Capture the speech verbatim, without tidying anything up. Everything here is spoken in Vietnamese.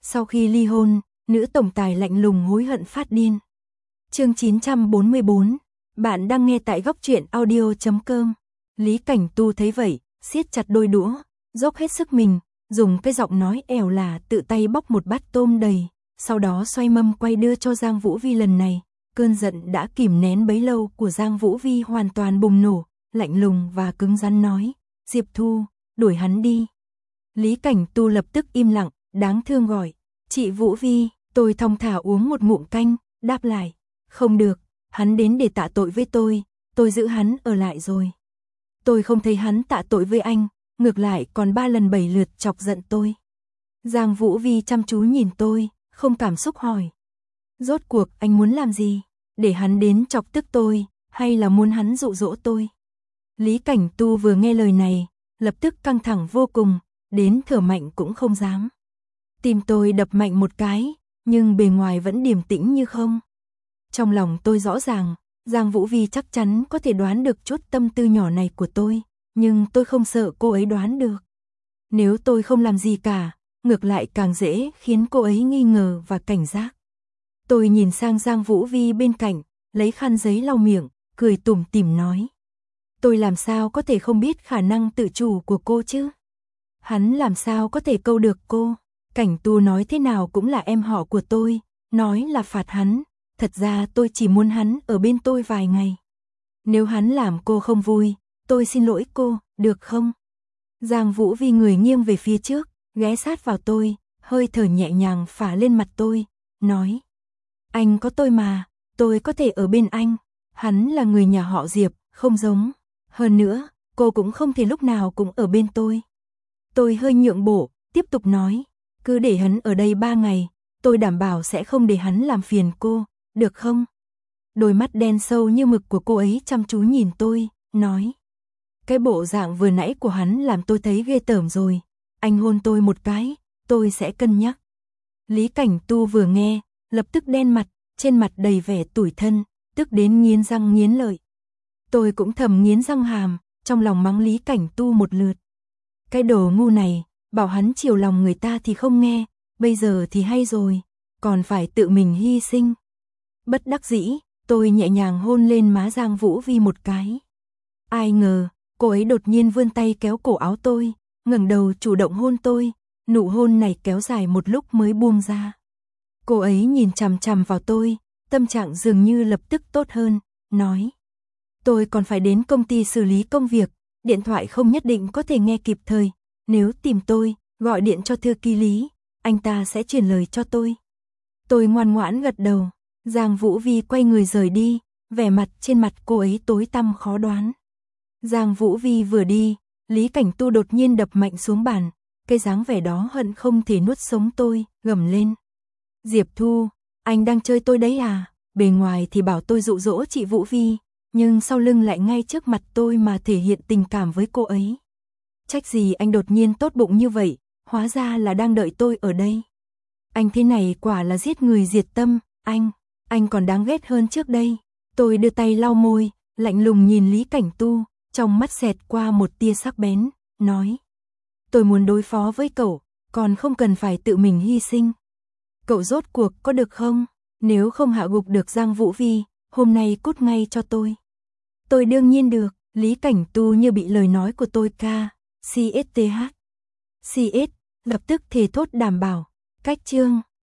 Sau khi ly hôn, nữ tổng tài lạnh lùng hối hận phát điên. Chương chín trăm bốn mươi bốn, bạn đang nghe tại góc truyện audio chấm com. Lý Cảnh Tu thấy vậy, siết chặt đôi đũa, dốc hết sức mình, dùng cái giọng nói ẻo lả tự tay bóc một bát tôm đầy, sau đó xoay mâm quay đưa cho Giang Vũ Vi. Lần này, cơn giận đã kìm nén bấy lâu của Giang Vũ Vi hoàn toàn bùng nổ, lạnh lùng và cứng rắn nói, Diệp Thu, đuổi hắn đi. Lý Cảnh Tu lập tức im lặng, đáng thương gọi, chị Vũ Vi. Tôi thong thả uống một ngụm canh, đáp lại, không được, hắn đến để tạ tội với tôi, tôi giữ hắn ở lại rồi. Tôi không thấy hắn tạ tội với anh, ngược lại còn ba lần bảy lượt chọc giận tôi. Giang Vũ Vi chăm chú nhìn tôi, không cảm xúc hỏi, rốt cuộc anh muốn làm gì? Để hắn đến chọc tức tôi, hay là muốn hắn dụ dỗ tôi? Lý Cảnh Tu vừa nghe lời này, lập tức căng thẳng vô cùng, đến thở mạnh cũng không dám. Tim tôi đập mạnh một cái, nhưng bề ngoài vẫn điềm tĩnh như không. Trong lòng tôi rõ ràng, Giang Vũ Vi chắc chắn có thể đoán được chút tâm tư nhỏ này của tôi, nhưng tôi không sợ cô ấy đoán được. Nếu tôi không làm gì cả, ngược lại càng dễ khiến cô ấy nghi ngờ và cảnh giác. Tôi nhìn sang Giang Vũ Vi bên cạnh, lấy khăn giấy lau miệng, cười tủm tỉm nói. Tôi làm sao có thể không biết khả năng tự chủ của cô chứ? Hắn làm sao có thể câu được cô? Cảnh Tu nói thế nào cũng là em họ của tôi, nói là phạt hắn, thật ra tôi chỉ muốn hắn ở bên tôi vài ngày. Nếu hắn làm cô không vui, tôi xin lỗi cô, được không? Giang Vũ Vi người nghiêng về phía trước, ghé sát vào tôi, hơi thở nhẹ nhàng phả lên mặt tôi, nói. Anh có tôi mà, tôi có thể ở bên anh, hắn là người nhà họ Diệp, không giống. Hơn nữa, cô cũng không thể lúc nào cũng ở bên tôi. Tôi hơi nhượng bộ, tiếp tục nói, cứ để hắn ở đây ba ngày, tôi đảm bảo sẽ không để hắn làm phiền cô, được không? Đôi mắt đen sâu như mực của cô ấy chăm chú nhìn tôi, nói. Cái bộ dạng vừa nãy của hắn làm tôi thấy ghê tởm rồi, anh hôn tôi một cái, tôi sẽ cân nhắc. Lý Cảnh Tu vừa nghe, lập tức đen mặt, trên mặt đầy vẻ tủi thân, tức đến nghiến răng nghiến lợi. Tôi cũng thầm nghiến răng hàm, trong lòng mắng Lý Cảnh Tu một lượt. Cái đồ ngu này, bảo hắn chiều lòng người ta thì không nghe, bây giờ thì hay rồi, còn phải tự mình hy sinh. Bất đắc dĩ, tôi nhẹ nhàng hôn lên má Giang Vũ Vi một cái. Ai ngờ, cô ấy đột nhiên vươn tay kéo cổ áo tôi, ngẩng đầu chủ động hôn tôi, nụ hôn này kéo dài một lúc mới buông ra. Cô ấy nhìn chằm chằm vào tôi, tâm trạng dường như lập tức tốt hơn, nói. Tôi còn phải đến công ty xử lý công việc, điện thoại không nhất định có thể nghe kịp thời, nếu tìm tôi, gọi điện cho thư ký Lý, anh ta sẽ truyền lời cho tôi. Tôi ngoan ngoãn gật đầu, Giang Vũ Vi quay người rời đi, vẻ mặt trên mặt cô ấy tối tăm khó đoán. Giang Vũ Vi vừa đi, Lý Cảnh Tu đột nhiên đập mạnh xuống bàn, cái dáng vẻ đó hận không thể nuốt sống tôi, gầm lên. Diệp Thu, anh đang chơi tôi đấy à? Bề ngoài thì bảo tôi dụ dỗ chị Vũ Vi, nhưng sau lưng lại ngay trước mặt tôi mà thể hiện tình cảm với cô ấy. Trách gì anh đột nhiên tốt bụng như vậy, hóa ra là đang đợi tôi ở đây. Anh thế này quả là giết người diệt tâm, anh, anh còn đáng ghét hơn trước đây. Tôi đưa tay lau môi, lạnh lùng nhìn Lý Cảnh Tu, trong mắt xẹt qua một tia sắc bén, nói. Tôi muốn đối phó với cậu, còn không cần phải tự mình hy sinh. Cậu rốt cuộc có được không? Nếu không hạ gục được Giang Vũ Vi, hôm nay cút ngay cho tôi. Tôi đương nhiên được, Lý Cảnh Tu như bị lời nói của tôi ca, xê ét tê hát. xê ét, lập tức thề thốt đảm bảo, cách chương.